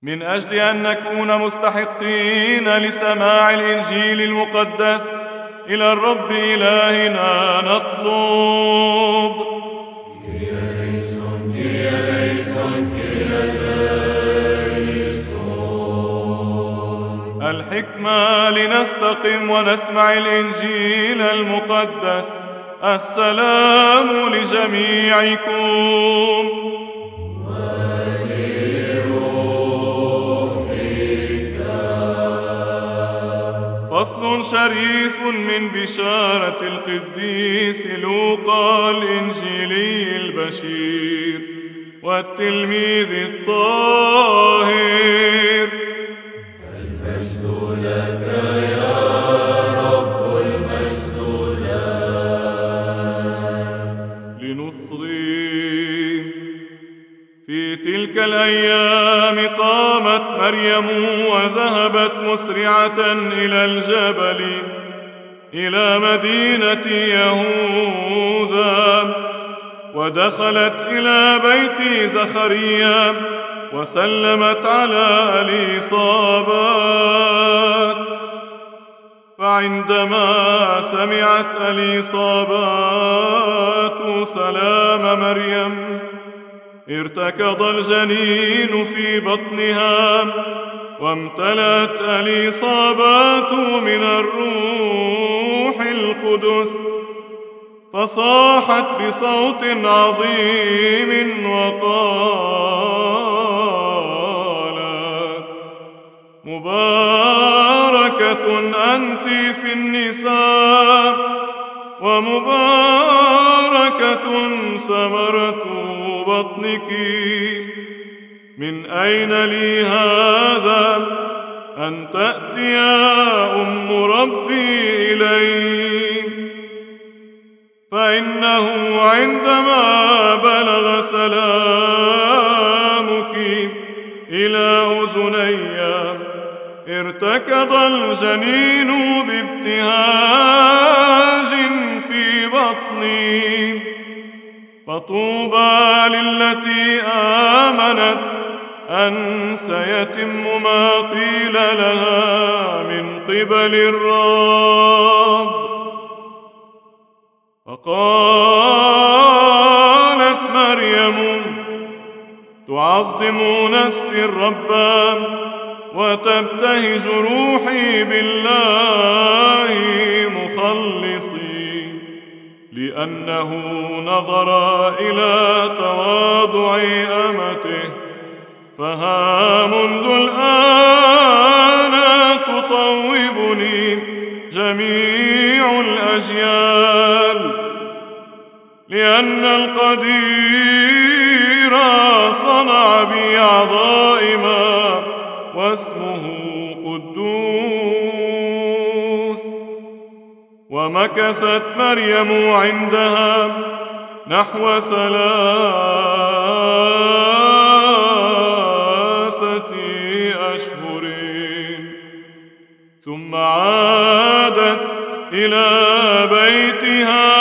من أجل أن نكون مستحقين لسماع الإنجيل المقدس إلى الرب إلهنا نطلب. الحكمة لنستقم ونسمع الإنجيل المقدس. السلام لجميعكم. فصل شريف من بشارة القديس لوقا الإنجيلي البشير والتلميذ الطاهر. المجد لك يا رب، المجد لك. لنصغي. في تلك الأيام قامت مريم وذهبت مسرعة إلى الجبل إلى مدينة يهوذا، ودخلت إلى بيت زكريا وسلمت على إليصابات. فعندما سمعت إليصابات سلام مريم ارتكض الجنين في بطنها، وامتلأت إليصابات من الروح القدس، فصاحت بصوت عظيم وقالت: مباركة أنت في النساء، ومباركة ثمرة بطنك. من أين لي هذا أن تأتي أم ربي إلي؟ فإنه عندما بلغ سلامك إلى أذني ارتكض الجنين بابتهاج في بطني. فطوبى للتي آمنت أن سيتم ما قيل لها من قبل الرب. فقالت مريم: تعظم نفسي الرب، وتبتهج روحي بالله مخلصي، لأنه نظر إلى تواضع أمته. فها منذ الآن تطوبني جميع الأجيال، لأن القدير صنع بي عظائم، واسمه قدوس. ومكثت مريم عندها نحو 3 أشهر، ثم عادت إلى بيتها